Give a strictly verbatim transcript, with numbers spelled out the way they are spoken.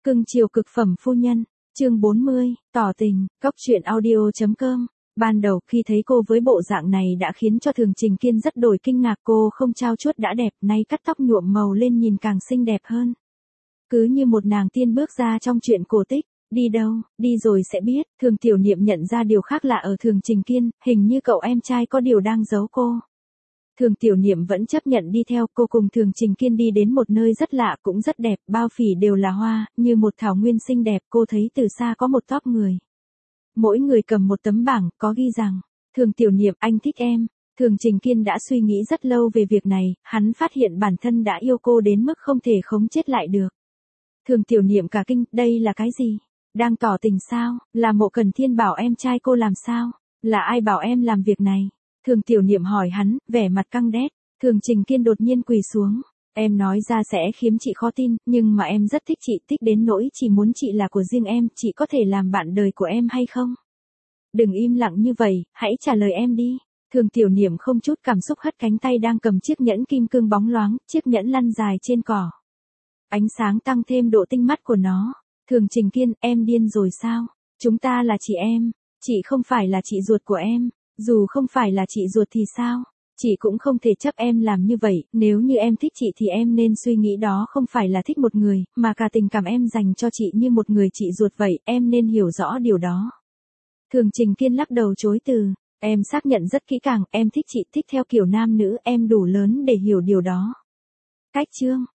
Cưng chiều cực phẩm phu nhân, chương bốn mươi, tỏ tình, cốc truyện audio chấm com. Ban đầu khi thấy cô với bộ dạng này đã khiến cho Thường Trình Kiên rất đổi kinh ngạc, cô không trao chuốt đã đẹp, nay cắt tóc nhuộm màu lên nhìn càng xinh đẹp hơn. Cứ như một nàng tiên bước ra trong truyện cổ tích, đi đâu, đi rồi sẽ biết. Thường Tiểu Niệm nhận ra điều khác lạ ở Thường Trình Kiên, hình như cậu em trai có điều đang giấu cô. Thường Tiểu Niệm vẫn chấp nhận đi theo cô cùng Thường Trình Kiên đi đến một nơi rất lạ cũng rất đẹp, bao phỉ đều là hoa, như một thảo nguyên xinh đẹp. Cô thấy từ xa có một tốp người. Mỗi người cầm một tấm bảng, có ghi rằng, Thường Tiểu Niệm, anh thích em. Thường Trình Kiên đã suy nghĩ rất lâu về việc này, hắn phát hiện bản thân đã yêu cô đến mức không thể khống chế lại được. Thường Tiểu Niệm cả kinh, đây là cái gì? Đang tỏ tình sao? Là Mộ Cần Thiên bảo em trai cô làm sao? Là ai bảo em làm việc này? Thường Tiểu Niệm hỏi hắn, vẻ mặt căng đét. Thường Trình Kiên đột nhiên quỳ xuống. Em nói ra sẽ khiến chị khó tin, nhưng mà em rất thích chị, thích đến nỗi chỉ muốn chị là của riêng em, chị có thể làm bạn đời của em hay không? Đừng im lặng như vậy, hãy trả lời em đi. Thường Tiểu Niệm không chút cảm xúc hất cánh tay đang cầm chiếc nhẫn kim cương bóng loáng, chiếc nhẫn lăn dài trên cỏ. Ánh sáng tăng thêm độ tinh mắt của nó. Thường Trình Kiên, em điên rồi sao? Chúng ta là chị em, chị không phải là chị ruột của em. Dù không phải là chị ruột thì sao? Chị cũng không thể chấp em làm như vậy, nếu như em thích chị thì em nên suy nghĩ đó không phải là thích một người, mà cả tình cảm em dành cho chị như một người chị ruột vậy, em nên hiểu rõ điều đó. Thường Trình Kiên lắc đầu chối từ, em xác nhận rất kỹ càng, em thích chị, thích theo kiểu nam nữ, em đủ lớn để hiểu điều đó. Cách chương,